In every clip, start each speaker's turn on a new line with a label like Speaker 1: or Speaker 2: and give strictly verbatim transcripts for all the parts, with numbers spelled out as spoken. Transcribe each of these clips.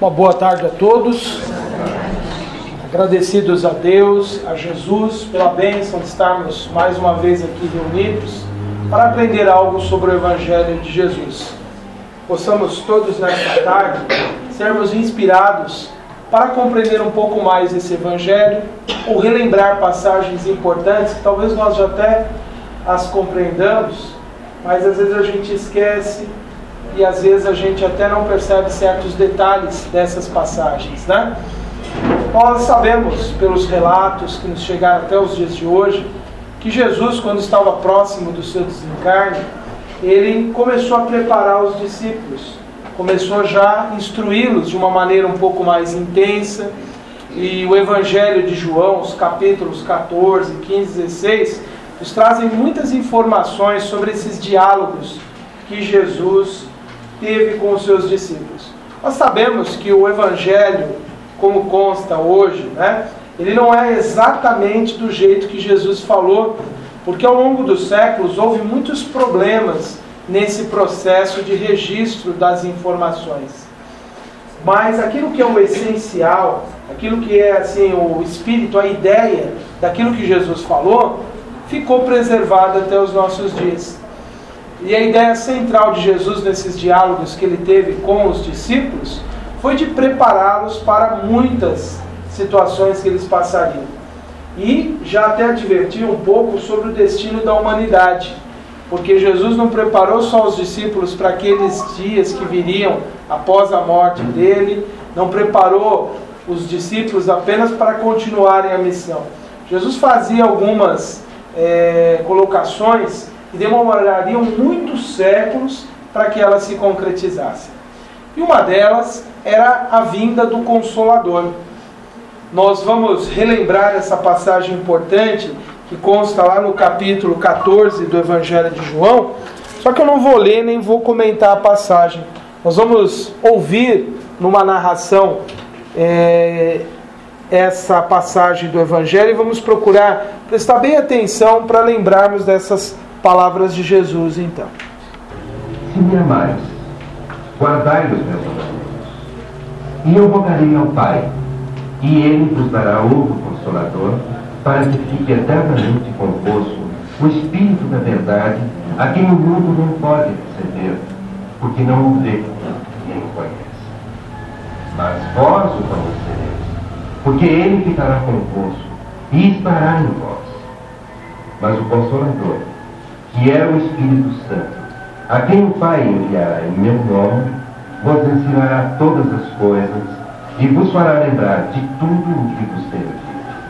Speaker 1: Uma boa tarde a todos, agradecidos a Deus, a Jesus, pela bênção de estarmos mais uma vez aqui reunidos para aprender algo sobre o Evangelho de Jesus. Possamos todos nesta tarde sermos inspirados para compreender um pouco mais esse Evangelho ou relembrar passagens importantes que talvez nós já até as compreendamos, mas às vezes a gente esquece e às vezes a gente até não percebe certos detalhes dessas passagens, né? Nós sabemos pelos relatos que nos chegaram até os dias de hoje que Jesus, quando estava próximo do seu desencarne, ele começou a preparar os discípulos, começou já a instruí-los de uma maneira um pouco mais intensa, e o Evangelho de João, os capítulos catorze, quinze, dezesseis, nos trazem muitas informações sobre esses diálogos que Jesus teve com os seus discípulos. Nós sabemos que o Evangelho, como consta hoje, né, ele não é exatamente do jeito que Jesus falou, porque ao longo dos séculos houve muitos problemas nesse processo de registro das informações. Mas aquilo que é o essencial, aquilo que é assim, o espírito, a ideia daquilo que Jesus falou, ficou preservado até os nossos dias. E a ideia central de Jesus nesses diálogos que ele teve com os discípulos foi de prepará-los para muitas situações que eles passariam. E já até advertiu um pouco sobre o destino da humanidade, porque Jesus não preparou só os discípulos para aqueles dias que viriam após a morte dele, não preparou os discípulos apenas para continuarem a missão. Jesus fazia algumas é, colocações que demorariam muitos séculos para que elas se concretizassem. E uma delas era a vinda do Consolador. Nós vamos relembrar essa passagem importante que consta lá no capítulo catorze do Evangelho de João, só que eu não vou ler nem vou comentar a passagem. Nós vamos ouvir numa narração é, essa passagem do Evangelho e vamos procurar prestar bem atenção para lembrarmos dessas palavras de Jesus, então.
Speaker 2: Se me amares, guardai os meus mandamentos. E eu rogarei ao Pai, e Ele vos dará outro Consolador, para que fique eternamente convosco o Espírito da verdade, a quem o mundo não pode receber, porque não o vê nem o conhece. Mas vós o conhecereis, porque Ele ficará convosco e estará em vós. Mas o Consolador, que é o Espírito Santo, a quem o Pai enviará em meu nome, vos ensinará todas as coisas e vos fará lembrar de tudo o que vos tenho dito.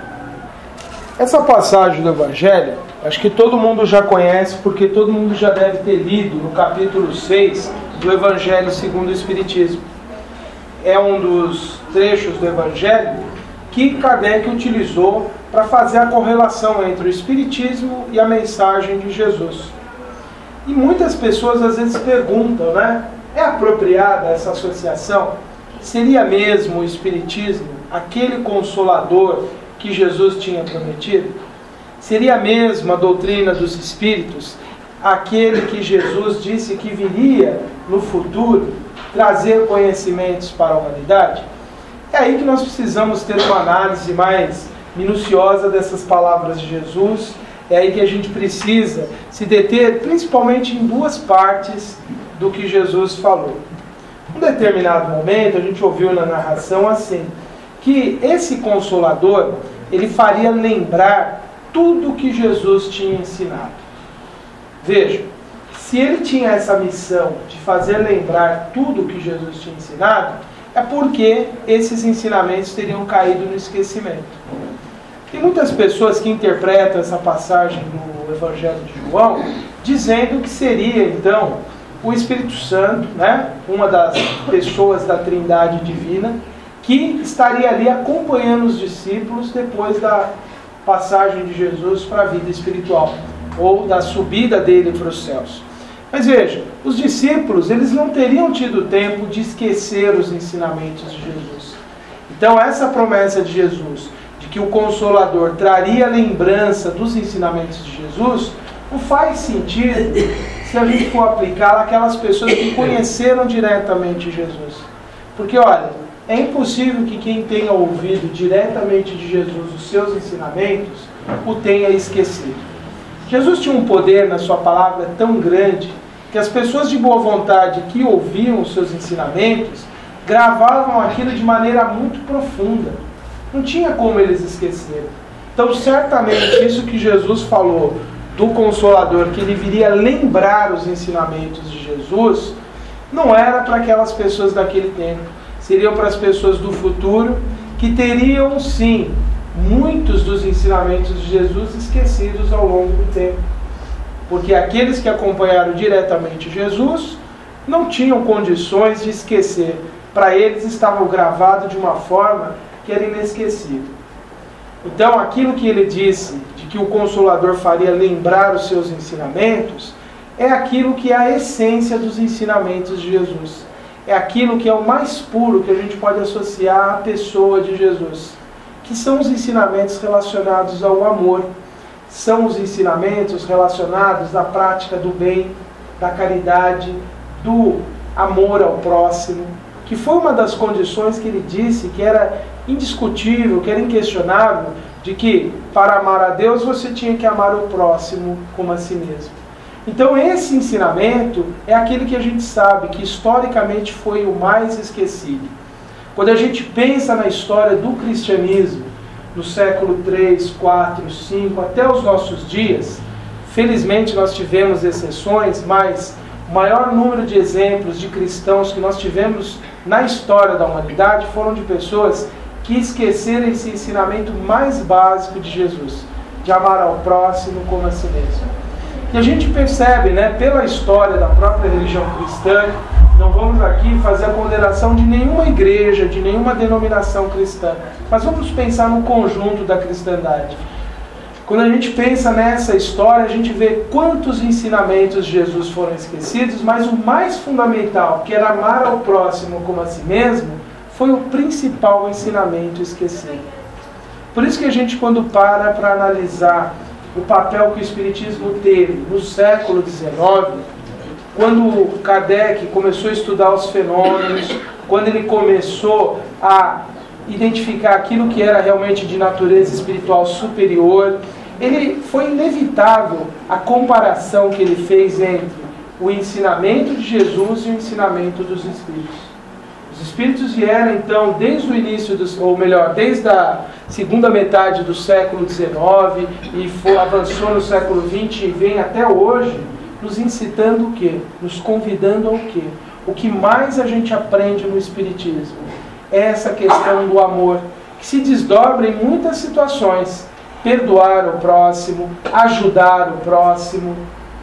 Speaker 1: Essa passagem do Evangelho, acho que todo mundo já conhece, porque todo mundo já deve ter lido no capítulo seis do Evangelho segundo o Espiritismo. É um dos trechos do Evangelho que Kardec utilizou para fazer a correlação entre o Espiritismo e a mensagem de Jesus. E muitas pessoas às vezes perguntam, né? É apropriada essa associação? Seria mesmo o Espiritismo aquele Consolador que Jesus tinha prometido? Seria mesmo a doutrina dos Espíritos aquele que Jesus disse que viria no futuro trazer conhecimentos para a humanidade? É aí que nós precisamos ter uma análise mais minuciosa dessas palavras de Jesus. É aí que a gente precisa se deter principalmente em duas partes do que Jesus falou. Em um determinado momento, a gente ouviu na narração assim, que esse Consolador, ele faria lembrar tudo que Jesus tinha ensinado. Veja, se ele tinha essa missão de fazer lembrar tudo que Jesus tinha ensinado, é porque esses ensinamentos teriam caído no esquecimento. Tem muitas pessoas que interpretam essa passagem do Evangelho de João dizendo que seria, então, o Espírito Santo, né, uma das pessoas da Trindade Divina, que estaria ali acompanhando os discípulos depois da passagem de Jesus para a vida espiritual, ou da subida dele para os céus. Mas veja, os discípulos, eles não teriam tido tempo de esquecer os ensinamentos de Jesus. Então essa promessa de Jesus, de que o Consolador traria lembrança dos ensinamentos de Jesus, não faz sentido se a gente for aplicar aquelas pessoas que conheceram diretamente Jesus. Porque olha, é impossível que quem tenha ouvido diretamente de Jesus os seus ensinamentos o tenha esquecido. Jesus tinha um poder na sua palavra tão grande que as pessoas de boa vontade que ouviam os seus ensinamentos gravavam aquilo de maneira muito profunda. Não tinha como eles esquecerem. Então, certamente, isso que Jesus falou do Consolador, que ele viria lembrar os ensinamentos de Jesus, não era para aquelas pessoas daquele tempo. Seriam para as pessoas do futuro, que teriam, sim, muitos dos ensinamentos de Jesus esquecidos ao longo do tempo. Porque aqueles que acompanharam diretamente Jesus não tinham condições de esquecer. Para eles estava gravado de uma forma que era inesquecível. Então, aquilo que ele disse, de que o Consolador faria lembrar os seus ensinamentos, é aquilo que é a essência dos ensinamentos de Jesus. É aquilo que é o mais puro que a gente pode associar à pessoa de Jesus, que são os ensinamentos relacionados ao amor. São os ensinamentos relacionados à prática do bem, da caridade, do amor ao próximo, que foi uma das condições que ele disse que era indiscutível, que era inquestionável, de que para amar a Deus você tinha que amar o próximo como a si mesmo. Então esse ensinamento é aquele que a gente sabe que historicamente foi o mais esquecido. Quando a gente pensa na história do cristianismo, no século três, quatro, cinco, até os nossos dias, felizmente nós tivemos exceções, mas o maior número de exemplos de cristãos que nós tivemos na história da humanidade foram de pessoas que esqueceram esse ensinamento mais básico de Jesus, de amar ao próximo como a si mesmo. E a gente percebe, né, pela história da própria religião cristã, não vamos aqui fazer a condenação de nenhuma igreja, de nenhuma denominação cristã, mas vamos pensar no conjunto da cristandade. Quando a gente pensa nessa história, a gente vê quantos ensinamentos de Jesus foram esquecidos, mas o mais fundamental, que era amar ao próximo como a si mesmo, foi o principal ensinamento esquecido. Por isso que a gente, quando para para analisar o papel que o Espiritismo teve no século dezenove, quando Kardec começou a estudar os fenômenos, quando ele começou a identificar aquilo que era realmente de natureza espiritual superior, ele foi inevitável a comparação que ele fez entre o ensinamento de Jesus e o ensinamento dos Espíritos. Os Espíritos vieram, então, desde o início, dos, ou melhor, desde a segunda metade do século dezenove e foi, avançou no século vinte e vem até hoje, nos incitando o quê? Nos convidando ao quê? O que mais a gente aprende no Espiritismo é essa questão do amor, que se desdobra em muitas situações. Perdoar o próximo, ajudar o próximo.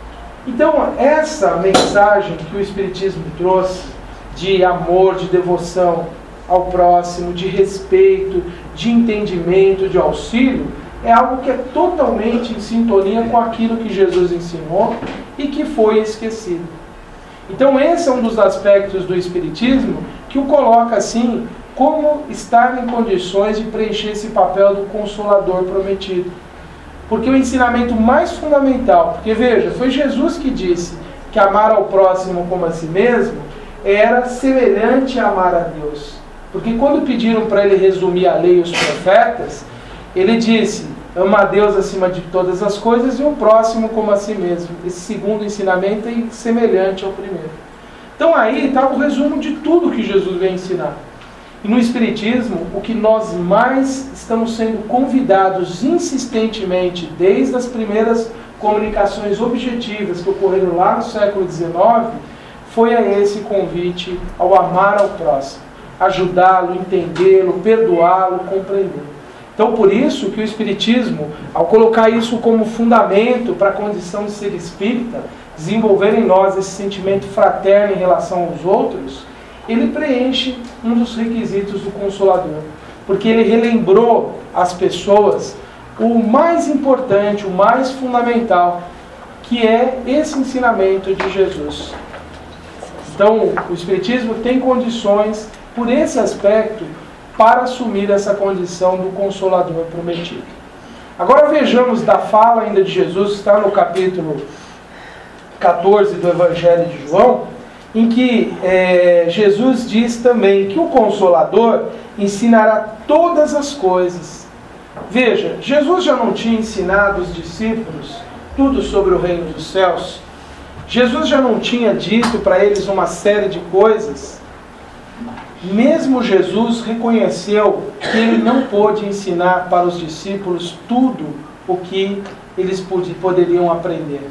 Speaker 1: Então, essa mensagem que o Espiritismo trouxe, de amor, de devoção ao próximo, de respeito, de entendimento, de auxílio, é algo que é totalmente em sintonia com aquilo que Jesus ensinou e que foi esquecido. Então esse é um dos aspectos do Espiritismo que o coloca assim, como estar em condições de preencher esse papel do Consolador prometido. Porque o ensinamento mais fundamental, porque veja, foi Jesus que disse que amar ao próximo como a si mesmo era semelhante a amar a Deus. Porque quando pediram para ele resumir a lei e os profetas, ele disse, ama a Deus acima de todas as coisas e o próximo como a si mesmo. Esse segundo ensinamento é semelhante ao primeiro. Então aí está o resumo de tudo que Jesus veio ensinar. E no Espiritismo, o que nós mais estamos sendo convidados insistentemente, desde as primeiras comunicações objetivas que ocorreram lá no século dezenove, foi a esse convite ao amar ao próximo, ajudá-lo, entendê-lo, perdoá-lo, compreendê-lo. Então, por isso que o Espiritismo, ao colocar isso como fundamento para a condição de ser espírita, desenvolver em nós esse sentimento fraterno em relação aos outros, ele preenche um dos requisitos do Consolador. Porque ele relembrou às pessoas o mais importante, o mais fundamental, que é esse ensinamento de Jesus. Então, o Espiritismo tem condições, por esse aspecto, para assumir essa condição do Consolador prometido. Agora vejamos da fala ainda de Jesus, está no capítulo catorze do Evangelho de João, em que é, Jesus diz também que o Consolador ensinará todas as coisas. Veja, Jesus já não tinha ensinado os discípulos tudo sobre o reino dos céus? Jesus já não tinha dito para eles uma série de coisas? Mesmo Jesus reconheceu que ele não pôde ensinar para os discípulos tudo o que eles poderiam aprender.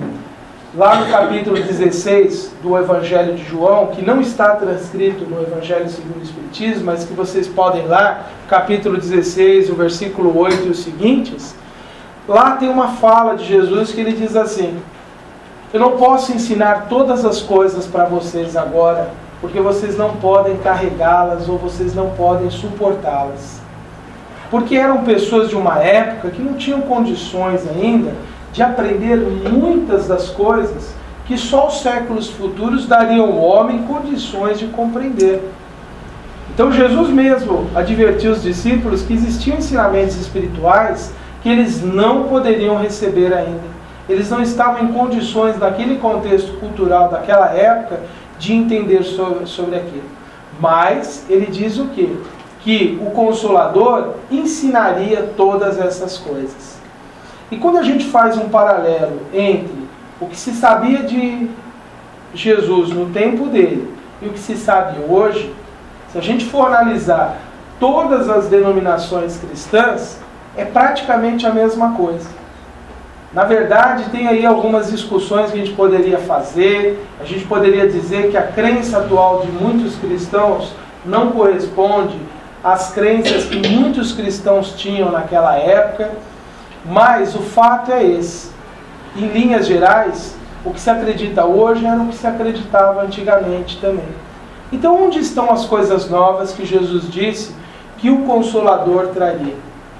Speaker 1: Lá no capítulo dezesseis do Evangelho de João, que não está transcrito no Evangelho segundo o Espiritismo, mas que vocês podem lá, capítulo dezesseis, o versículo oito e os seguintes, lá tem uma fala de Jesus que ele diz assim: eu não posso ensinar todas as coisas para vocês agora, porque vocês não podem carregá-las ou vocês não podem suportá-las. Porque eram pessoas de uma época que não tinham condições ainda de aprender muitas das coisas que só os séculos futuros dariam ao homem condições de compreender. Então Jesus mesmo advertiu os discípulos que existiam ensinamentos espirituais que eles não poderiam receber ainda. Eles não estavam em condições, naquele contexto cultural daquela época, de entender sobre, sobre aquilo. Mas ele diz o quê? Que o Consolador ensinaria todas essas coisas. E quando a gente faz um paralelo entre o que se sabia de Jesus no tempo dele e o que se sabe hoje, se a gente for analisar todas as denominações cristãs, é praticamente a mesma coisa. Na verdade, tem aí algumas discussões que a gente poderia fazer. A gente poderia dizer que a crença atual de muitos cristãos não corresponde às crenças que muitos cristãos tinham naquela época. Mas o fato é esse. Em linhas gerais, o que se acredita hoje era o que se acreditava antigamente também. Então, onde estão as coisas novas que Jesus disse que o Consolador traria?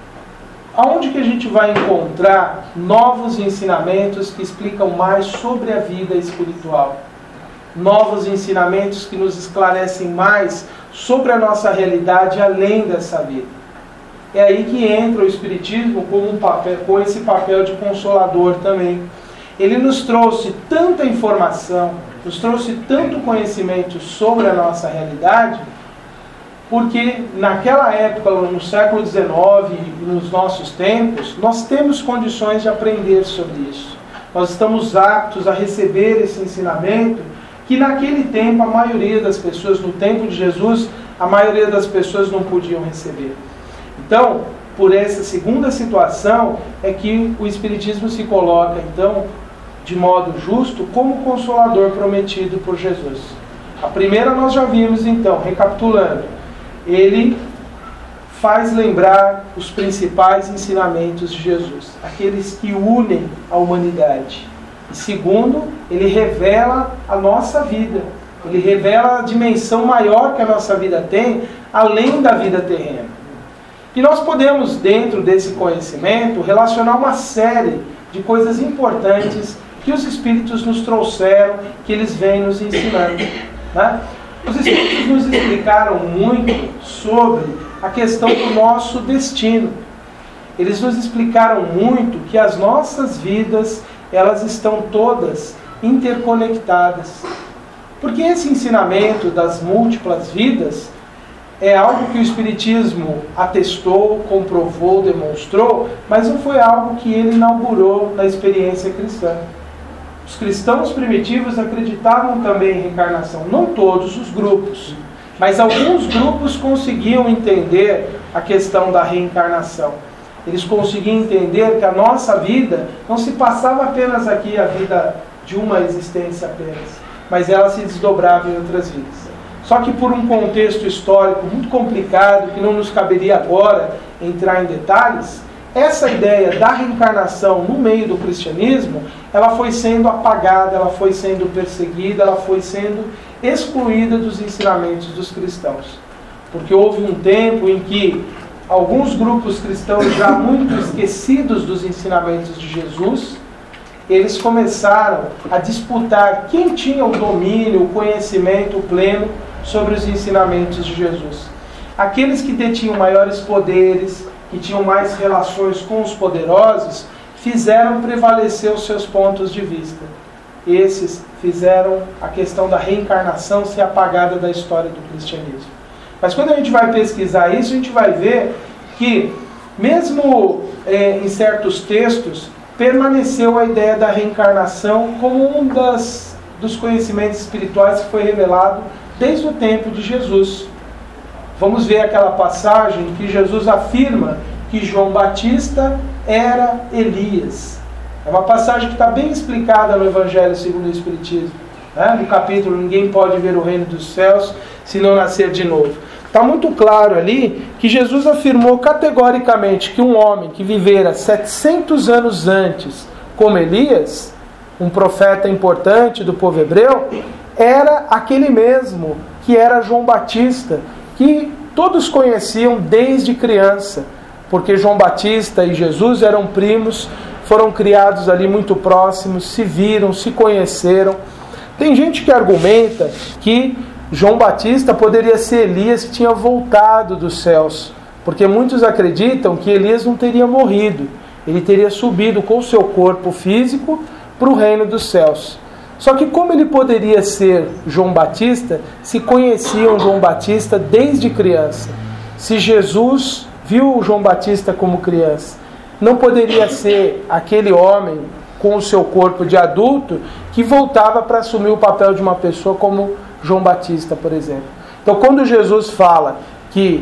Speaker 1: Aonde que a gente vai encontrar novos ensinamentos que explicam mais sobre a vida espiritual? Novos ensinamentos que nos esclarecem mais sobre a nossa realidade além dessa vida. É aí que entra o Espiritismo com, um papel, com esse papel de consolador também. Ele nos trouxe tanta informação, nos trouxe tanto conhecimento sobre a nossa realidade, porque naquela época, no século dezenove e nos nossos tempos, nós temos condições de aprender sobre isso. Nós estamos aptos a receber esse ensinamento que naquele tempo a maioria das pessoas, no tempo de Jesus, a maioria das pessoas não podiam receber. Então, por essa segunda situação, é que o Espiritismo se coloca, então, de modo justo, como Consolador prometido por Jesus. A primeira nós já vimos, então, recapitulando, ele faz lembrar os principais ensinamentos de Jesus, aqueles que unem a humanidade. E segundo, ele revela a nossa vida, ele revela a dimensão maior que a nossa vida tem, além da vida terrena. E nós podemos, dentro desse conhecimento, relacionar uma série de coisas importantes que os Espíritos nos trouxeram, que eles vêm nos ensinando. Né? Os Espíritos nos explicaram muito sobre a questão do nosso destino. Eles nos explicaram muito que as nossas vidas, elas estão todas interconectadas. Porque esse ensinamento das múltiplas vidas é algo que o Espiritismo atestou, comprovou, demonstrou, mas não foi algo que ele inaugurou na experiência cristã. Os cristãos primitivos acreditavam também em reencarnação, não todos os grupos, mas alguns grupos conseguiam entender a questão da reencarnação. Eles conseguiam entender que a nossa vida não se passava apenas aqui, a vida de uma existência apenas, mas ela se desdobrava em outras vidas. Só que por um contexto histórico muito complicado, que não nos caberia agora entrar em detalhes, essa ideia da reencarnação no meio do cristianismo, ela foi sendo apagada, ela foi sendo perseguida, ela foi sendo excluída dos ensinamentos dos cristãos. Porque houve um tempo em que alguns grupos cristãos já muito esquecidos dos ensinamentos de Jesus, eles começaram a disputar quem tinha o domínio, o conhecimento pleno sobre os ensinamentos de Jesus. Aqueles que detinham maiores poderes, que tinham mais relações com os poderosos, fizeram prevalecer os seus pontos de vista. Esses fizeram a questão da reencarnação ser apagada da história do cristianismo. Mas quando a gente vai pesquisar isso, a gente vai ver que, mesmo é, em certos textos, permaneceu a ideia da reencarnação como um das, dos conhecimentos espirituais que foi revelado desde o tempo de Jesus. Vamos ver aquela passagem que Jesus afirma que João Batista era Elias. É uma passagem que está bem explicada no Evangelho segundo o Espiritismo. Né? No capítulo, ninguém pode ver o reino dos céus se não nascer de novo. Está muito claro ali que Jesus afirmou categoricamente que um homem que vivera setecentos anos antes, como Elias, um profeta importante do povo hebreu, era aquele mesmo que era João Batista, que todos conheciam desde criança, porque João Batista e Jesus eram primos, foram criados ali muito próximos, se viram, se conheceram. Tem gente que argumenta que João Batista poderia ser Elias que tinha voltado dos céus, porque muitos acreditam que Elias não teria morrido, ele teria subido com o seu corpo físico para o reino dos céus. Só que como ele poderia ser João Batista, se conheciam João Batista desde criança? Se Jesus viu João Batista como criança, não poderia ser aquele homem com o seu corpo de adulto que voltava para assumir o papel de uma pessoa como João Batista, por exemplo. Então, quando Jesus fala que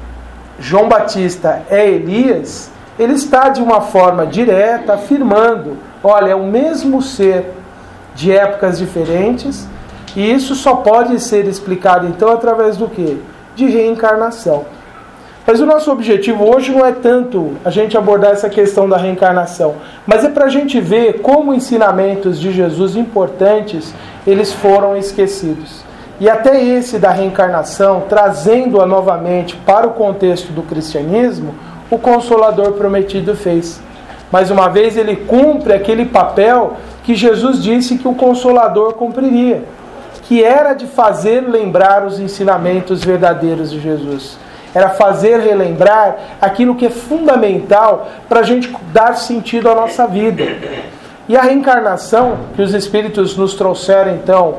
Speaker 1: João Batista é Elias, ele está de uma forma direta afirmando, olha, é o mesmo ser de épocas diferentes, e isso só pode ser explicado então através do quê? De reencarnação. Mas o nosso objetivo hoje não é tanto a gente abordar essa questão da reencarnação, mas é para a gente ver como ensinamentos de Jesus importantes, eles foram esquecidos. E até esse da reencarnação, trazendo-a novamente para o contexto do cristianismo, o Consolador prometido fez. Mais uma vez ele cumpre aquele papel que Jesus disse que o Consolador cumpriria, que era de fazer lembrar os ensinamentos verdadeiros de Jesus. Era fazer relembrar aquilo que é fundamental para a gente dar sentido à nossa vida. E a reencarnação, que os Espíritos nos trouxeram então,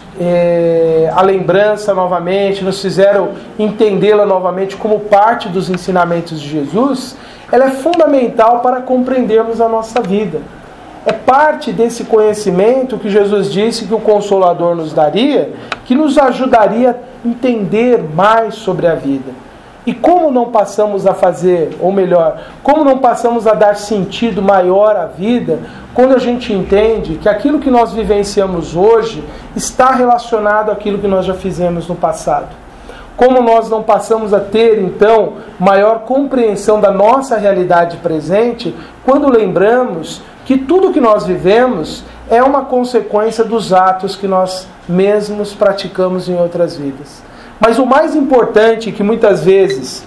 Speaker 1: é, a lembrança novamente, nos fizeram entendê-la novamente como parte dos ensinamentos de Jesus, ela é fundamental para compreendermos a nossa vida. É parte desse conhecimento que Jesus disse que o Consolador nos daria, que nos ajudaria a entender mais sobre a vida. E como não passamos a fazer, ou melhor, como não passamos a dar sentido maior à vida, quando a gente entende que aquilo que nós vivenciamos hoje está relacionado àquilo que nós já fizemos no passado. Como nós não passamos a ter, então, maior compreensão da nossa realidade presente, quando lembramos que tudo que nós vivemos é uma consequência dos atos que nós mesmos praticamos em outras vidas. Mas o mais importante, que muitas vezes,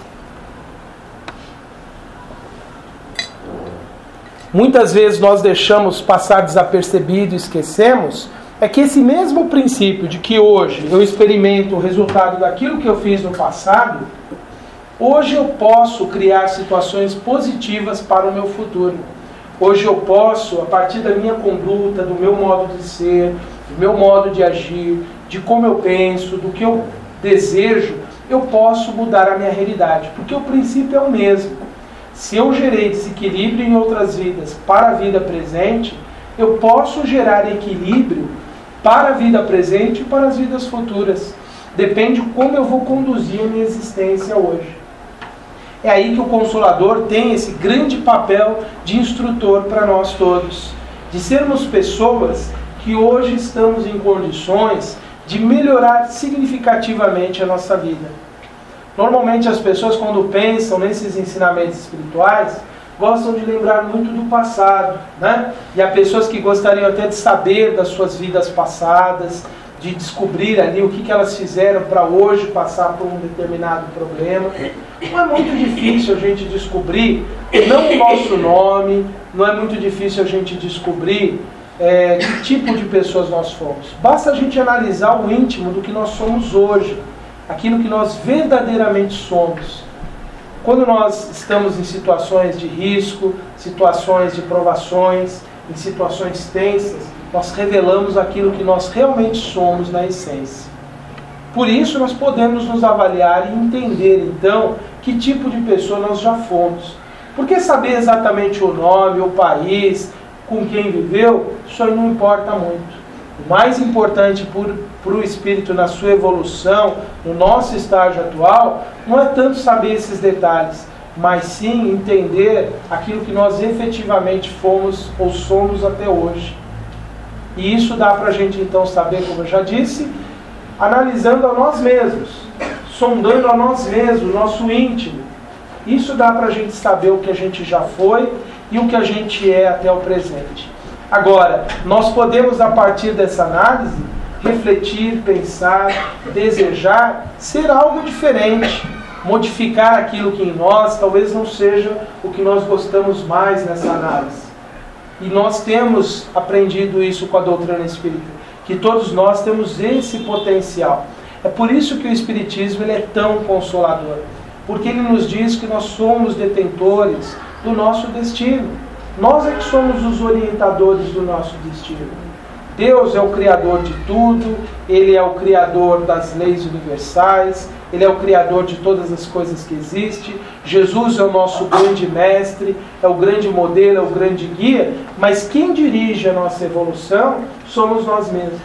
Speaker 1: muitas vezes nós deixamos passar desapercebido e esquecemos, é que esse mesmo princípio de que hoje eu experimento o resultado daquilo que eu fiz no passado, hoje eu posso criar situações positivas para o meu futuro. Hoje eu posso, a partir da minha conduta, do meu modo de ser, do meu modo de agir, de como eu penso, do que eu desejo, eu posso mudar a minha realidade, porque o princípio é o mesmo. Se eu gerei desequilíbrio em outras vidas para a vida presente, eu posso gerar equilíbrio para a vida presente e para as vidas futuras. Depende de como eu vou conduzir a minha existência hoje. É aí que o Consolador tem esse grande papel de instrutor para nós todos, de sermos pessoas que hoje estamos em condições de melhorar significativamente a nossa vida. Normalmente as pessoas, quando pensam nesses ensinamentos espirituais, gostam de lembrar muito do passado, né? E há pessoas que gostariam até de saber das suas vidas passadas, de descobrir ali o que, que elas fizeram para hoje passar por um determinado problema. Não é muito difícil a gente descobrir, não o nosso nome, não é muito difícil a gente descobrir é, que tipo de pessoas nós fomos. Basta a gente analisar o íntimo do que nós somos hoje, aquilo que nós verdadeiramente somos. Quando nós estamos em situações de risco, situações de provações, em situações tensas, nós revelamos aquilo que nós realmente somos na essência. Por isso nós podemos nos avaliar e entender então que tipo de pessoa nós já fomos. Porque saber exatamente o nome, o país, com quem viveu, isso aí não importa muito. O mais importante para o espírito na sua evolução, no nosso estágio atual, não é tanto saber esses detalhes, mas sim entender aquilo que nós efetivamente fomos ou somos até hoje. E isso dá para a gente então saber, como eu já disse, analisando a nós mesmos, sondando a nós mesmos, o nosso íntimo. Isso dá para a gente saber o que a gente já foi e o que a gente é até o presente. Agora, nós podemos, a partir dessa análise, refletir, pensar, desejar, ser algo diferente, modificar aquilo que em nós talvez não seja o que nós gostamos mais nessa análise. E nós temos aprendido isso com a doutrina espírita, que todos nós temos esse potencial. É por isso que o Espiritismo ele é tão consolador, porque ele nos diz que nós somos detentores do nosso destino. Nós é que somos os orientadores do nosso destino. Deus é o Criador de tudo, Ele é o Criador das leis universais, Ele é o Criador de todas as coisas que existem. Jesus é o nosso grande mestre, é o grande modelo, é o grande guia, mas quem dirige a nossa evolução somos nós mesmos.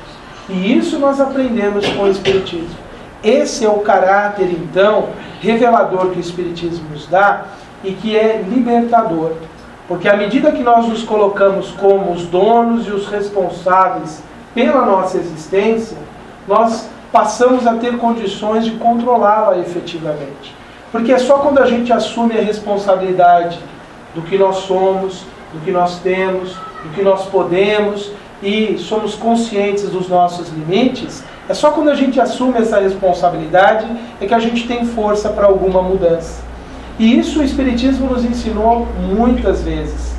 Speaker 1: E isso nós aprendemos com o Espiritismo. Esse é o caráter, então, revelador que o Espiritismo nos dá e que é libertador. Porque à medida que nós nos colocamos como os donos e os responsáveis pela nossa existência, nós passamos a ter condições de controlá-la efetivamente. Porque é só quando a gente assume a responsabilidade do que nós somos, do que nós temos, do que nós podemos e somos conscientes dos nossos limites, é só quando a gente assume essa responsabilidade é que a gente tem força para alguma mudança. E isso o Espiritismo nos ensinou muitas vezes.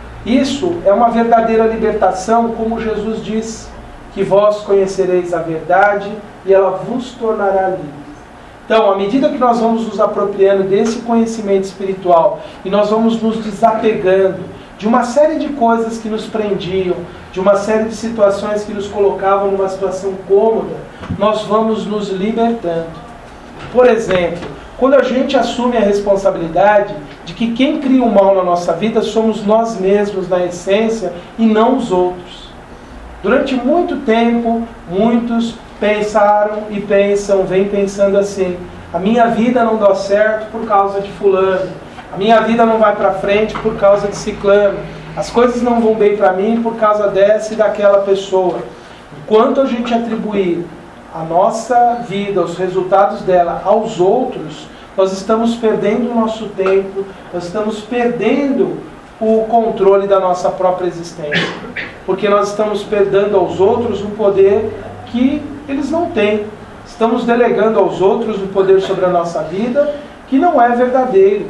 Speaker 1: Isso é uma verdadeira libertação, como Jesus diz, que vós conhecereis a verdade e ela vos tornará livre. Então, à medida que nós vamos nos apropriando desse conhecimento espiritual e nós vamos nos desapegando de uma série de coisas que nos prendiam, de uma série de situações que nos colocavam numa situação cômoda, nós vamos nos libertando. Por exemplo, quando a gente assume a responsabilidade de que quem cria o mal na nossa vida somos nós mesmos na essência e não os outros. Durante muito tempo, muitos pensaram e pensam, vêm pensando assim: a minha vida não dá certo por causa de fulano, a minha vida não vai para frente por causa de ciclano, as coisas não vão bem para mim por causa dessa e daquela pessoa. Enquanto a gente atribuir a nossa vida, os resultados dela aos outros, nós estamos perdendo o nosso tempo, nós estamos perdendo o controle da nossa própria existência. Porque nós estamos perdendo aos outros um poder que eles não têm. Estamos delegando aos outros um poder sobre a nossa vida que não é verdadeiro.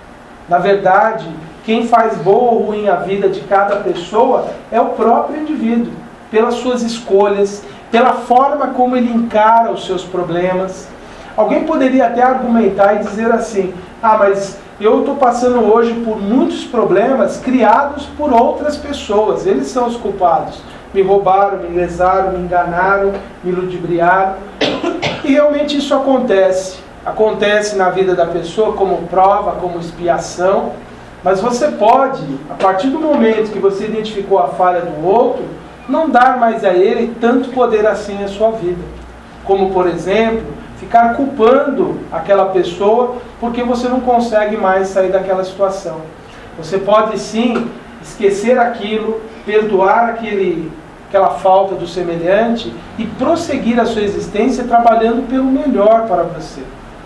Speaker 1: Na verdade, quem faz boa ou ruim a vida de cada pessoa é o próprio indivíduo, pelas suas escolhas, pela forma como ele encara os seus problemas. Alguém poderia até argumentar e dizer assim: ah, mas eu estou passando hoje por muitos problemas criados por outras pessoas, eles são os culpados. Me roubaram, me lesaram, me enganaram, me ludibriaram. E realmente isso acontece. Acontece na vida da pessoa como prova, como expiação. Mas você pode, a partir do momento que você identificou a falha do outro, não dar mais a ele tanto poder assim à sua vida. Como, por exemplo, ficar culpando aquela pessoa porque você não consegue mais sair daquela situação. Você pode sim esquecer aquilo, perdoar aquele, aquela falta do semelhante e prosseguir a sua existência trabalhando pelo melhor para você.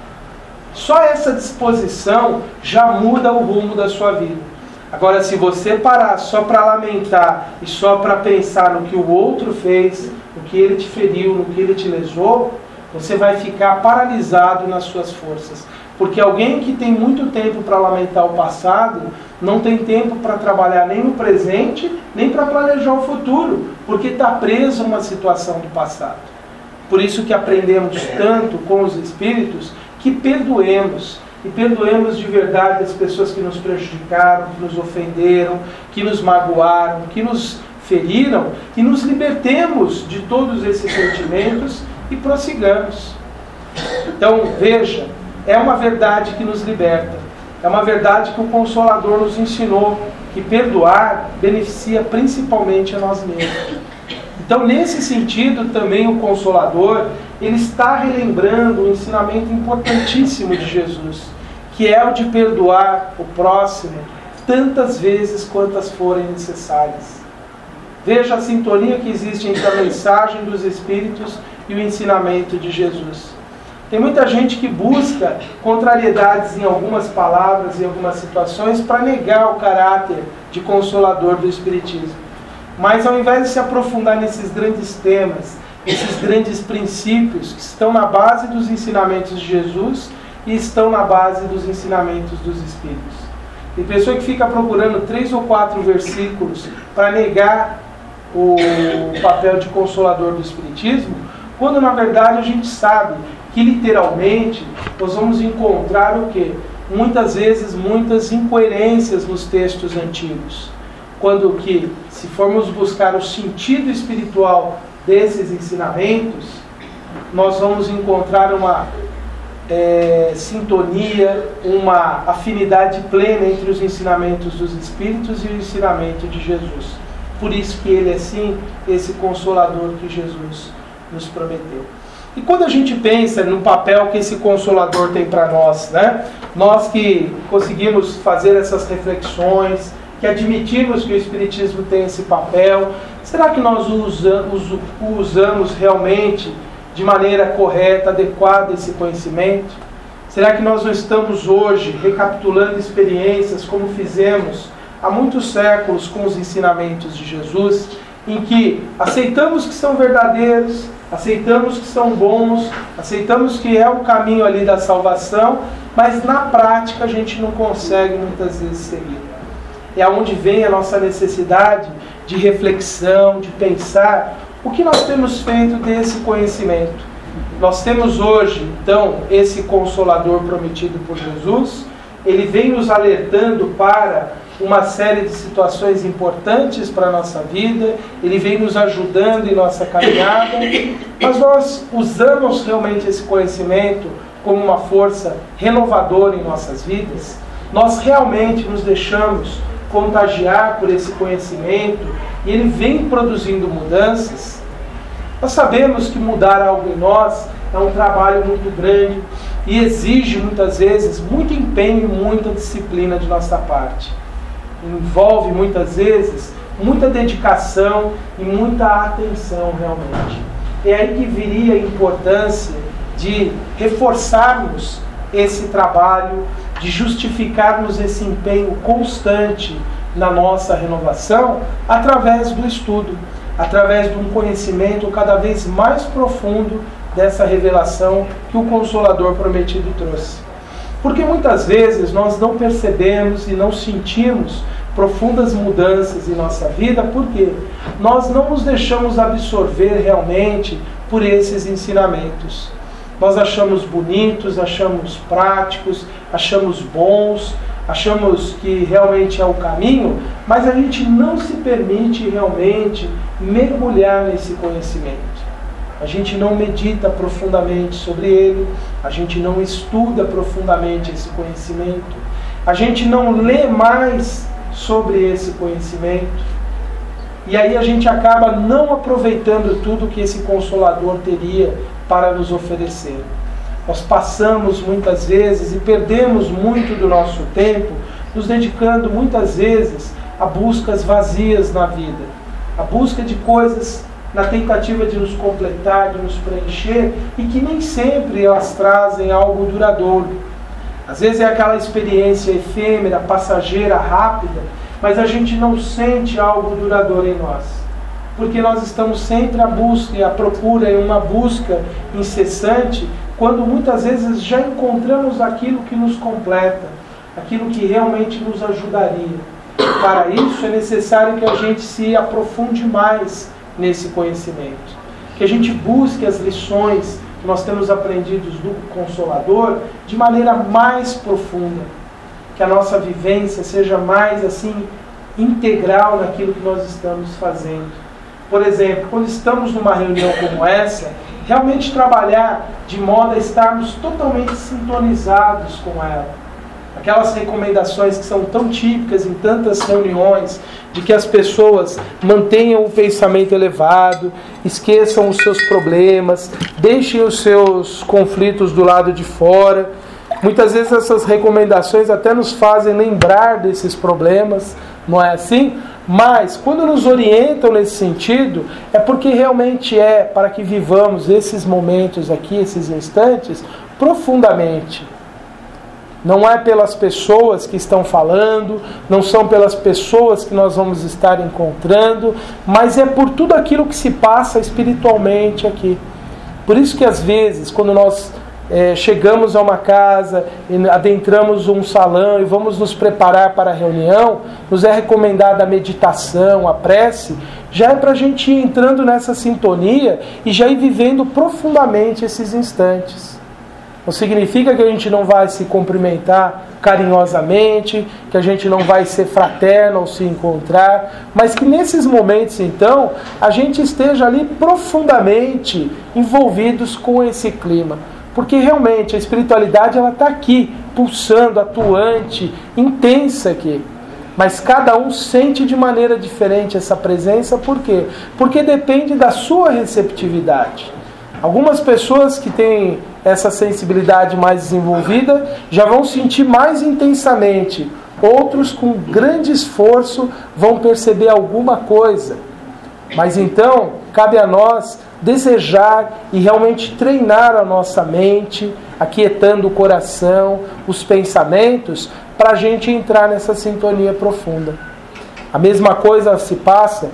Speaker 1: Só essa disposição já muda o rumo da sua vida. Agora, se você parar só para lamentar e só para pensar no que o outro fez, no que ele te feriu, no que ele te lesou, você vai ficar paralisado nas suas forças. Porque alguém que tem muito tempo para lamentar o passado, não tem tempo para trabalhar nem no presente, nem para planejar o futuro, porque está preso a uma situação do passado. Por isso que aprendemos tanto com os espíritos que perdoemos. E perdoemos de verdade as pessoas que nos prejudicaram, que nos ofenderam, que nos magoaram, que nos feriram e nos libertemos de todos esses sentimentos e prossigamos. Então, veja, é uma verdade que nos liberta. É uma verdade que o Consolador nos ensinou, que perdoar beneficia principalmente a nós mesmos. Então, nesse sentido, também o Consolador, ele está relembrando um ensinamento importantíssimo de Jesus, que é o de perdoar o próximo tantas vezes quantas forem necessárias. Veja a sintonia que existe entre a mensagem dos Espíritos e o ensinamento de Jesus. Tem muita gente que busca contrariedades em algumas palavras, em algumas situações, para negar o caráter de consolador do Espiritismo. Mas ao invés de se aprofundar nesses grandes temas, esses grandes princípios que estão na base dos ensinamentos de Jesus e estão na base dos ensinamentos dos Espíritos. Tem pessoa que fica procurando três ou quatro versículos para negar o papel de consolador do Espiritismo, quando na verdade a gente sabe que literalmente nós vamos encontrar o quê? Muitas vezes muitas incoerências nos textos antigos. Quando que, se formos buscar o sentido espiritual desses ensinamentos, nós vamos encontrar uma é, sintonia, uma afinidade plena entre os ensinamentos dos Espíritos e o ensinamento de Jesus. Por isso que ele é sim esse consolador que Jesus nos prometeu. E quando a gente pensa no papel que esse Consolador tem para nós, né? Nós que conseguimos fazer essas reflexões, que admitimos que o Espiritismo tem esse papel, será que nós o usamos, o usamos realmente de maneira correta, adequada esse conhecimento? Será que nós não estamos hoje recapitulando experiências como fizemos há muitos séculos com os ensinamentos de Jesus, em que aceitamos que são verdadeiros, aceitamos que são bons, aceitamos que é o caminho ali da salvação, mas na prática a gente não consegue muitas vezes seguir. É onde vem a nossa necessidade de reflexão, de pensar o que nós temos feito desse conhecimento. Nós temos hoje, então, esse Consolador prometido por Jesus, ele vem nos alertando para uma série de situações importantes para a nossa vida, ele vem nos ajudando em nossa caminhada, mas nós usamos realmente esse conhecimento como uma força renovadora em nossas vidas? Nós realmente nos deixamos contagiar por esse conhecimento e ele vem produzindo mudanças? Nós sabemos que mudar algo em nós é um trabalho muito grande e exige muitas vezes muito empenho e muita disciplina de nossa parte. Envolve muitas vezes muita dedicação e muita atenção realmente. É aí que viria a importância de reforçarmos esse trabalho, de justificarmos esse empenho constante na nossa renovação através do estudo, através de um conhecimento cada vez mais profundo dessa revelação que o Consolador prometido trouxe. Porque muitas vezes nós não percebemos e não sentimos profundas mudanças em nossa vida, porque nós não nos deixamos absorver realmente por esses ensinamentos. Nós achamos bonitos, achamos práticos, achamos bons, achamos que realmente é o caminho, mas a gente não se permite realmente mergulhar nesse conhecimento. A gente não medita profundamente sobre ele, a gente não estuda profundamente esse conhecimento, a gente não lê mais sobre esse conhecimento, e aí a gente acaba não aproveitando tudo que esse Consolador teria para nos oferecer. Nós passamos muitas vezes e perdemos muito do nosso tempo nos dedicando muitas vezes a buscas vazias na vida, a busca de coisas na tentativa de nos completar, de nos preencher, e que nem sempre elas trazem algo duradouro. Às vezes é aquela experiência efêmera, passageira, rápida, mas a gente não sente algo duradouro em nós, porque nós estamos sempre à busca e à procura, em uma busca incessante, quando muitas vezes já encontramos aquilo que nos completa, aquilo que realmente nos ajudaria. Para isso é necessário que a gente se aprofunde mais nesse conhecimento, que a gente busque as lições que nós temos aprendido do Consolador de maneira mais profunda, que a nossa vivência seja mais assim integral naquilo que nós estamos fazendo. Por exemplo, quando estamos numa reunião como essa, realmente trabalhar de modo a estarmos totalmente sintonizados com ela. Aquelas recomendações que são tão típicas em tantas reuniões, de que as pessoas mantenham o pensamento elevado, esqueçam os seus problemas, deixem os seus conflitos do lado de fora. Muitas vezes essas recomendações até nos fazem lembrar desses problemas, não é assim? Mas, quando nos orientam nesse sentido, é porque realmente é para que vivamos esses momentos aqui, esses instantes, profundamente. Não é pelas pessoas que estão falando, não são pelas pessoas que nós vamos estar encontrando, mas é por tudo aquilo que se passa espiritualmente aqui. Por isso que às vezes, quando nós é, chegamos a uma casa, adentramos um salão e vamos nos preparar para a reunião, nos é recomendada a meditação, a prece, já é para a gente ir entrando nessa sintonia e já ir vivendo profundamente esses instantes. Não significa que a gente não vai se cumprimentar carinhosamente, que a gente não vai ser fraterno ao se encontrar, mas que nesses momentos, então, a gente esteja ali profundamente envolvidos com esse clima. Porque realmente a espiritualidade ela está aqui, pulsando, atuante, intensa aqui. Mas cada um sente de maneira diferente essa presença, por quê? Porque depende da sua receptividade. Algumas pessoas que têm essa sensibilidade mais desenvolvida já vão sentir mais intensamente. Outros, com grande esforço, vão perceber alguma coisa. Mas então, cabe a nós desejar e realmente treinar a nossa mente, aquietando o coração, os pensamentos, para a gente entrar nessa sintonia profunda. A mesma coisa se passa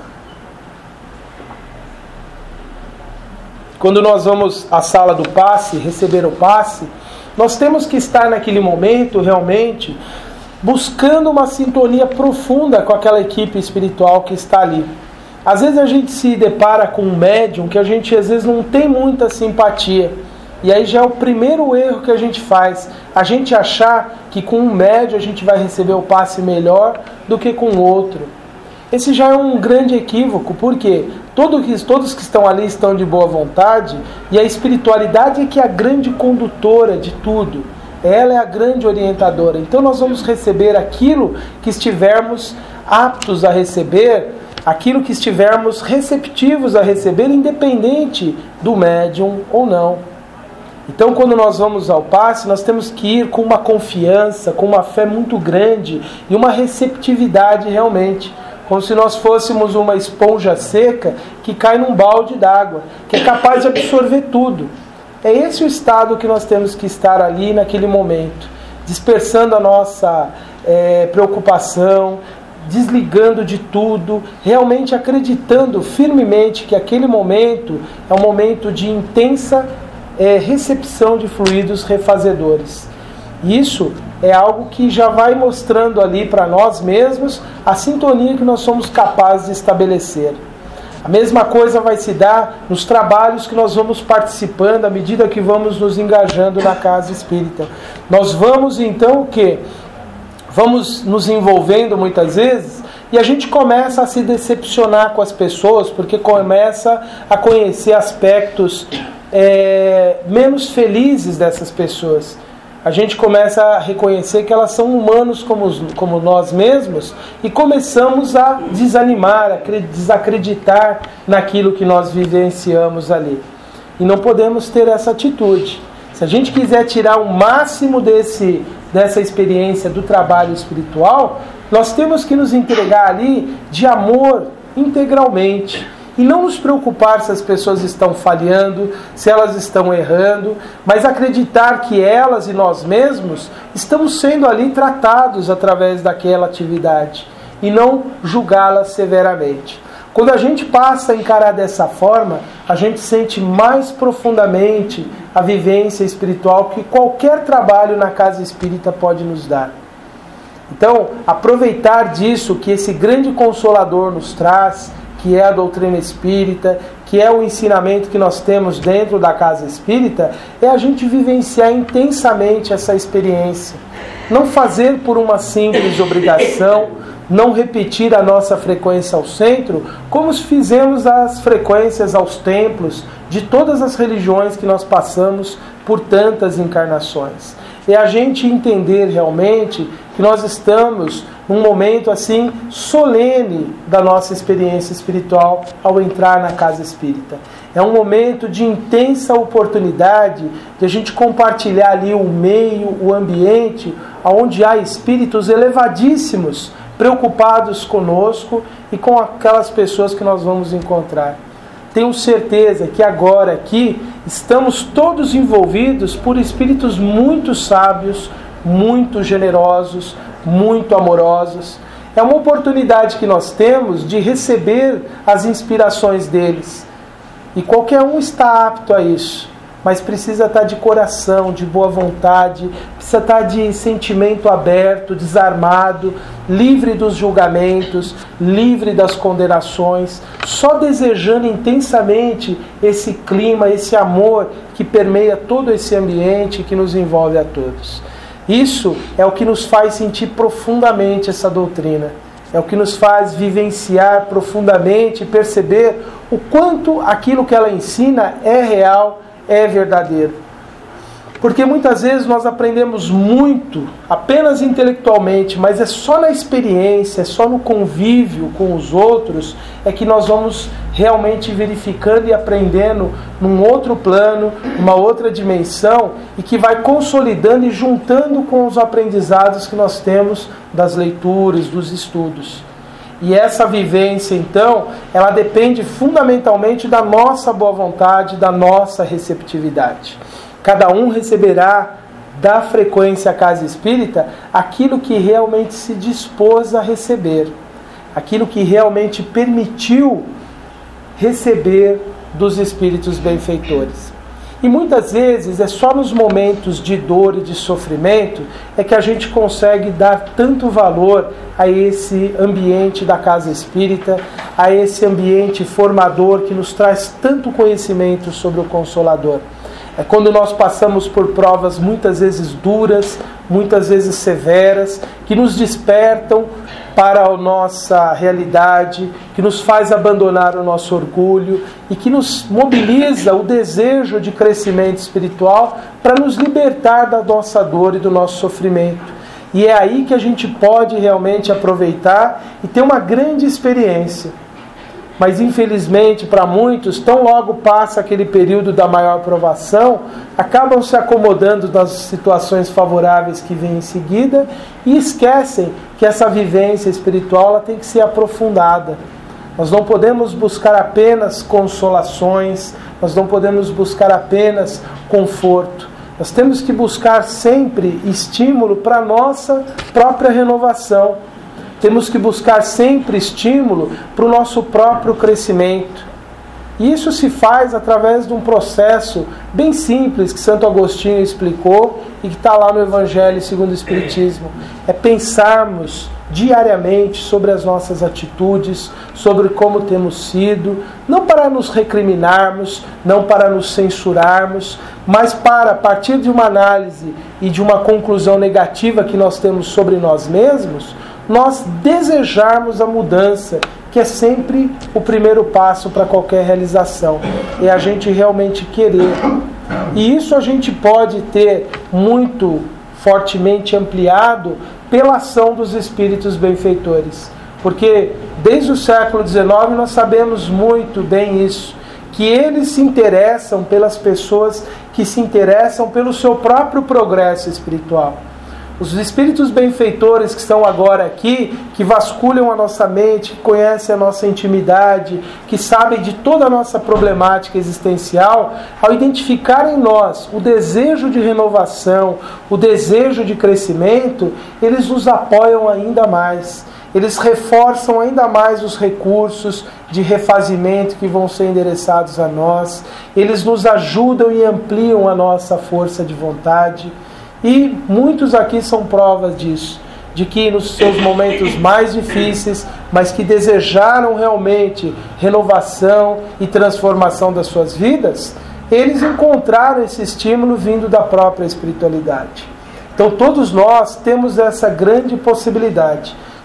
Speaker 1: quando nós vamos à sala do passe, receber o passe. Nós temos que estar naquele momento realmente buscando uma sintonia profunda com aquela equipe espiritual que está ali. Às vezes a gente se depara com um médium que a gente às vezes não tem muita simpatia. E aí já é o primeiro erro que a gente faz. A gente achar que com um médium a gente vai receber o passe melhor do que com outro. Esse já é um grande equívoco, porque todos, todos que estão ali estão de boa vontade, e a espiritualidade é que é a grande condutora de tudo. Ela é a grande orientadora. Então nós vamos receber aquilo que estivermos aptos a receber, aquilo que estivermos receptivos a receber, independente do médium ou não. Então, quando nós vamos ao passe, nós temos que ir com uma confiança, com uma fé muito grande e uma receptividade realmente. Como se nós fôssemos uma esponja seca que cai num balde d'água, que é capaz de absorver tudo. É esse o estado que nós temos que estar ali naquele momento, dispersando a nossa é, preocupação, desligando de tudo, realmente acreditando firmemente que aquele momento é um momento de intensa é, recepção de fluidos refazedores. Isso é algo que já vai mostrando ali para nós mesmos a sintonia que nós somos capazes de estabelecer. A mesma coisa vai se dar nos trabalhos que nós vamos participando à medida que vamos nos engajando na casa espírita. Nós vamos então o quê? Vamos nos envolvendo muitas vezes e a gente começa a se decepcionar com as pessoas porque começa a conhecer aspectos é, menos felizes dessas pessoas. A gente começa a reconhecer que elas são humanos como, como nós mesmos e começamos a desanimar, a desacreditar naquilo que nós vivenciamos ali. E não podemos ter essa atitude. Se a gente quiser tirar o máximo desse, dessa experiência do trabalho espiritual, nós temos que nos entregar ali de amor integralmente. E não nos preocupar se as pessoas estão falhando, se elas estão errando, mas acreditar que elas e nós mesmos estamos sendo ali tratados através daquela atividade e não julgá-las severamente. Quando a gente passa a encarar dessa forma, a gente sente mais profundamente a vivência espiritual que qualquer trabalho na casa espírita pode nos dar. Então, aproveitar disso que esse grande Consolador nos traz, que é a doutrina espírita, que é o ensinamento que nós temos dentro da casa espírita, é a gente vivenciar intensamente essa experiência. Não fazer por uma simples obrigação, não repetir a nossa frequência ao centro, como fizemos as frequências aos templos de todas as religiões que nós passamos por tantas encarnações. É a gente entender realmente que nós estamos num momento assim solene da nossa experiência espiritual ao entrar na casa espírita. É um momento de intensa oportunidade de a gente compartilhar ali o meio, o ambiente, onde há espíritos elevadíssimos, preocupados conosco e com aquelas pessoas que nós vamos encontrar. Tenho certeza que agora aqui estamos todos envolvidos por espíritos muito sábios, muito generosos, muito amorosos. É uma oportunidade que nós temos de receber as inspirações deles. E qualquer um está apto a isso, mas precisa estar de coração, de boa vontade, precisa estar de sentimento aberto, desarmado, livre dos julgamentos, livre das condenações, só desejando intensamente esse clima, esse amor que permeia todo esse ambiente que nos envolve a todos. Isso é o que nos faz sentir profundamente essa doutrina. É o que nos faz vivenciar profundamente e perceber o quanto aquilo que ela ensina é real, é verdadeiro. Porque muitas vezes nós aprendemos muito apenas intelectualmente, mas é só na experiência, é só no convívio com os outros é que nós vamos realmente verificando e aprendendo num outro plano, numa outra dimensão, e que vai consolidando e juntando com os aprendizados que nós temos das leituras, dos estudos. E essa vivência, então, ela depende fundamentalmente da nossa boa vontade, da nossa receptividade. Cada um receberá da frequência Casa Espírita aquilo que realmente se dispôs a receber, aquilo que realmente permitiu receber dos espíritos benfeitores. E muitas vezes é só nos momentos de dor e de sofrimento é que a gente consegue dar tanto valor a esse ambiente da Casa Espírita, a esse ambiente formador que nos traz tanto conhecimento sobre o Consolador. É quando nós passamos por provas muitas vezes duras, muitas vezes severas, que nos despertam para a nossa realidade, que nos faz abandonar o nosso orgulho e que nos mobiliza o desejo de crescimento espiritual para nos libertar da nossa dor e do nosso sofrimento. E é aí que a gente pode realmente aproveitar e ter uma grande experiência. Mas infelizmente para muitos, tão logo passa aquele período da maior provação, acabam se acomodando nas situações favoráveis que vêm em seguida e esquecem que essa vivência espiritual ela tem que ser aprofundada. Nós não podemos buscar apenas consolações, nós não podemos buscar apenas conforto. Nós temos que buscar sempre estímulo para a nossa própria renovação. Temos que buscar sempre estímulo para o nosso próprio crescimento. E isso se faz através de um processo bem simples que Santo Agostinho explicou e que está lá no Evangelho segundo o Espiritismo. É pensarmos diariamente sobre as nossas atitudes, sobre como temos sido, não para nos recriminarmos, não para nos censurarmos, mas para, a partir de uma análise e de uma conclusão negativa que nós temos sobre nós mesmos, nós desejarmos a mudança, que é sempre o primeiro passo para qualquer realização. É a gente realmente querer. E isso a gente pode ter muito fortemente ampliado pela ação dos espíritos benfeitores. Porque desde o século dezenove nós sabemos muito bem isso, que eles se interessam pelas pessoas que se interessam pelo seu próprio progresso espiritual. Os espíritos benfeitores que estão agora aqui, que vasculham a nossa mente, que conhecem a nossa intimidade, que sabem de toda a nossa problemática existencial, ao identificar em nós o desejo de renovação, o desejo de crescimento, eles nos apoiam ainda mais. Eles reforçam ainda mais os recursos de refazimento que vão ser endereçados a nós. Eles nos ajudam e ampliam a nossa força de vontade. E muitos aqui são provas disso, de que nos seus momentos mais difíceis, mas que desejaram realmente renovação e transformação das suas vidas, eles encontraram esse estímulo vindo da própria espiritualidade. Então todos nós temos essa grande possibilidade.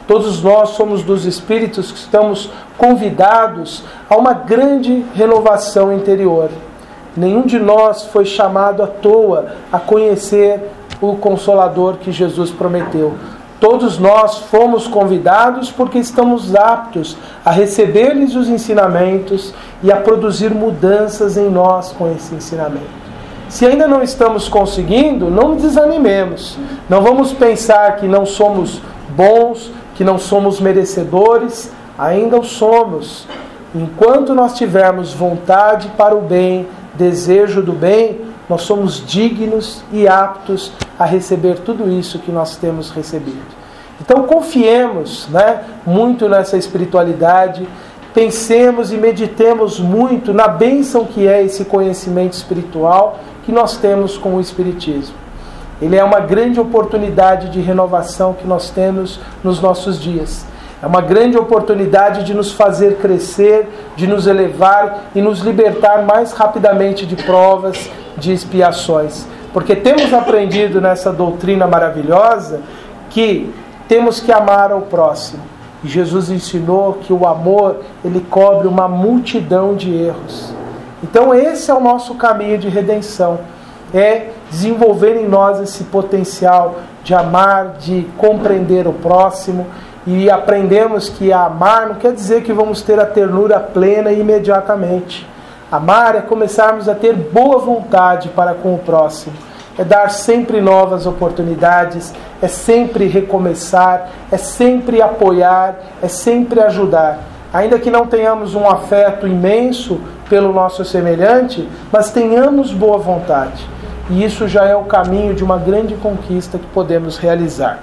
Speaker 1: Todos nós somos dos espíritos que estamos convidados a uma grande renovação interior. Nenhum de nós foi chamado à toa a conhecer o Consolador que Jesus prometeu. Todos nós fomos convidados porque estamos aptos a receber-lhes os ensinamentos e a produzir mudanças em nós com esse ensinamento. Se ainda não estamos conseguindo, não desanimemos. Não vamos pensar que não somos bons, que não somos merecedores. Ainda o somos. Enquanto nós tivermos vontade para o bem, desejo do bem, nós somos dignos e aptos a receber tudo isso que nós temos recebido. Então confiemos, né, muito nessa espiritualidade, pensemos e meditemos muito na bênção que é esse conhecimento espiritual que nós temos com o Espiritismo. Ele é uma grande oportunidade de renovação que nós temos nos nossos dias. É uma grande oportunidade de nos fazer crescer, de nos elevar e nos libertar mais rapidamente de provas, de expiações. Porque temos aprendido nessa doutrina maravilhosa que temos que amar ao próximo. E Jesus ensinou que o amor, ele cobre uma multidão de erros. Então esse é o nosso caminho de redenção. É desenvolver em nós esse potencial de amar, de compreender o próximo. E aprendemos que amar não quer dizer que vamos ter a ternura plena e imediatamente. Amar é começarmos a ter boa vontade para com o próximo. É dar sempre novas oportunidades, é sempre recomeçar, é sempre apoiar, é sempre ajudar. Ainda que não tenhamos um afeto imenso pelo nosso semelhante, mas tenhamos boa vontade. E isso já é o caminho de uma grande conquista que podemos realizar.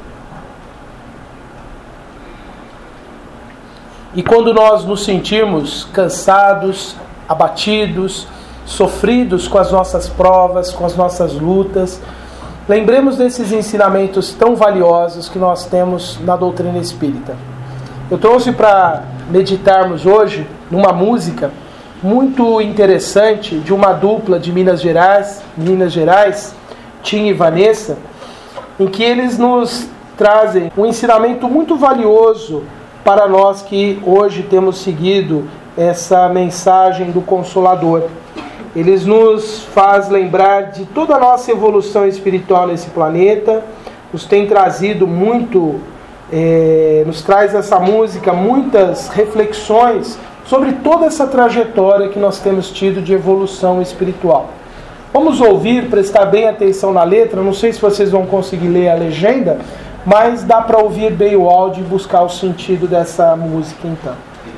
Speaker 1: E quando nós nos sentimos cansados, abatidos, sofridos com as nossas provas, com as nossas lutas, lembremos desses ensinamentos tão valiosos que nós temos na doutrina espírita. Eu trouxe para meditarmos hoje numa música muito interessante de uma dupla de Minas Gerais, Minas Gerais, Tim e Vanessa, em que eles nos trazem um ensinamento muito valioso para nós que hoje temos seguido essa mensagem do Consolador. Eles nos faz lembrar de toda a nossa evolução espiritual nesse planeta, nos tem trazido muito, é, nos traz essa música muitas reflexões sobre toda essa trajetória que nós temos tido de evolução espiritual. Vamos ouvir, prestar bem atenção na letra, não sei se vocês vão conseguir ler a legenda, mas dá para ouvir bem o áudio e buscar o sentido dessa música então.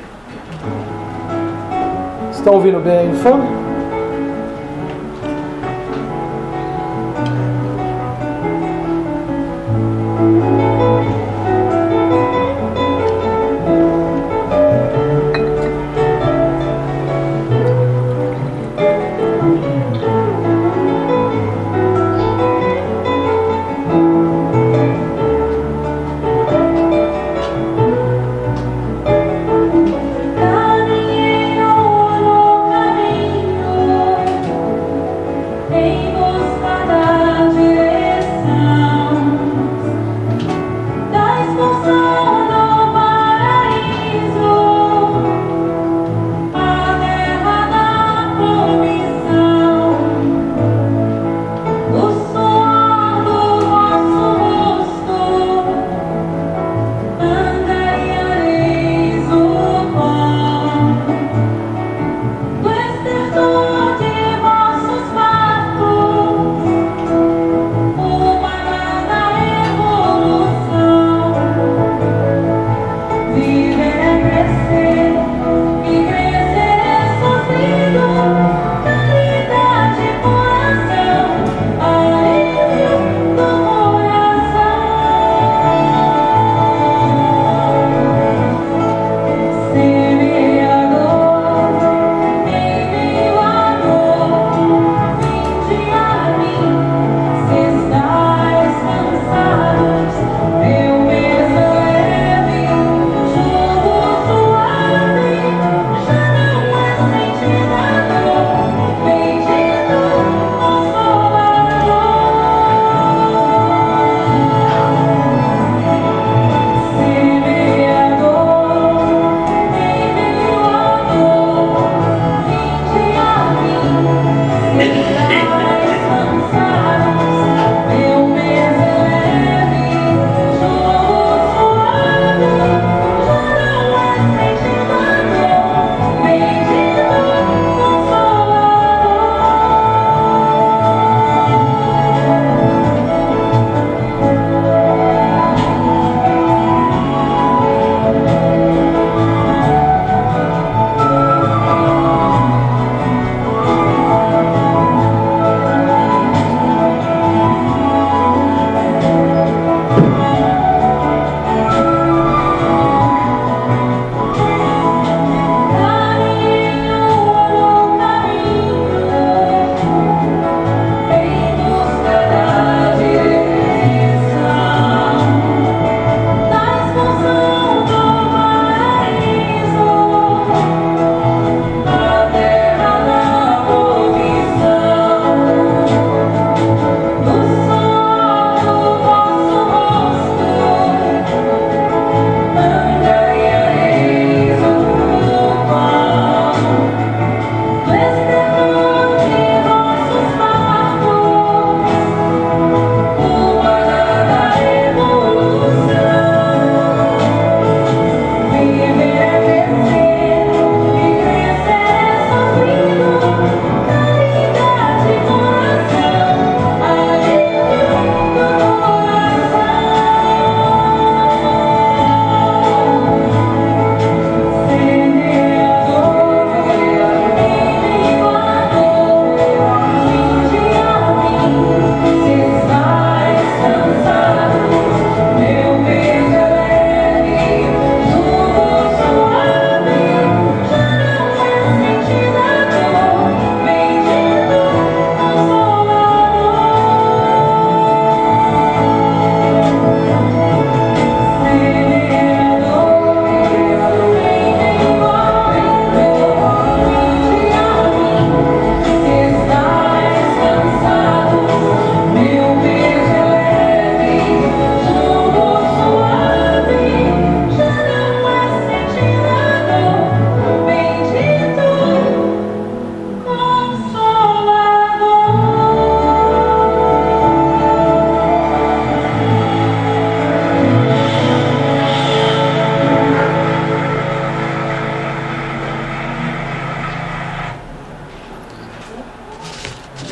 Speaker 1: Estão ouvindo bem aí no fundo?
Speaker 3: Caminho, caminho.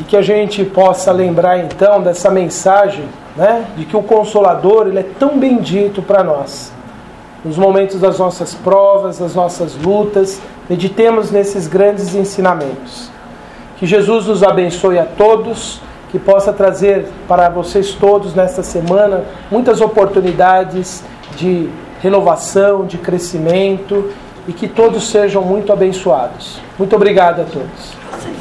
Speaker 1: que a gente possa lembrar então dessa mensagem, né, de que o Consolador ele é tão bendito para nós. Nos momentos das nossas provas, das nossas lutas, meditemos nesses grandes ensinamentos. Que Jesus nos abençoe a todos, que possa trazer para vocês todos nesta semana muitas oportunidades de renovação, de crescimento, e que todos sejam muito abençoados. Muito obrigado a todos.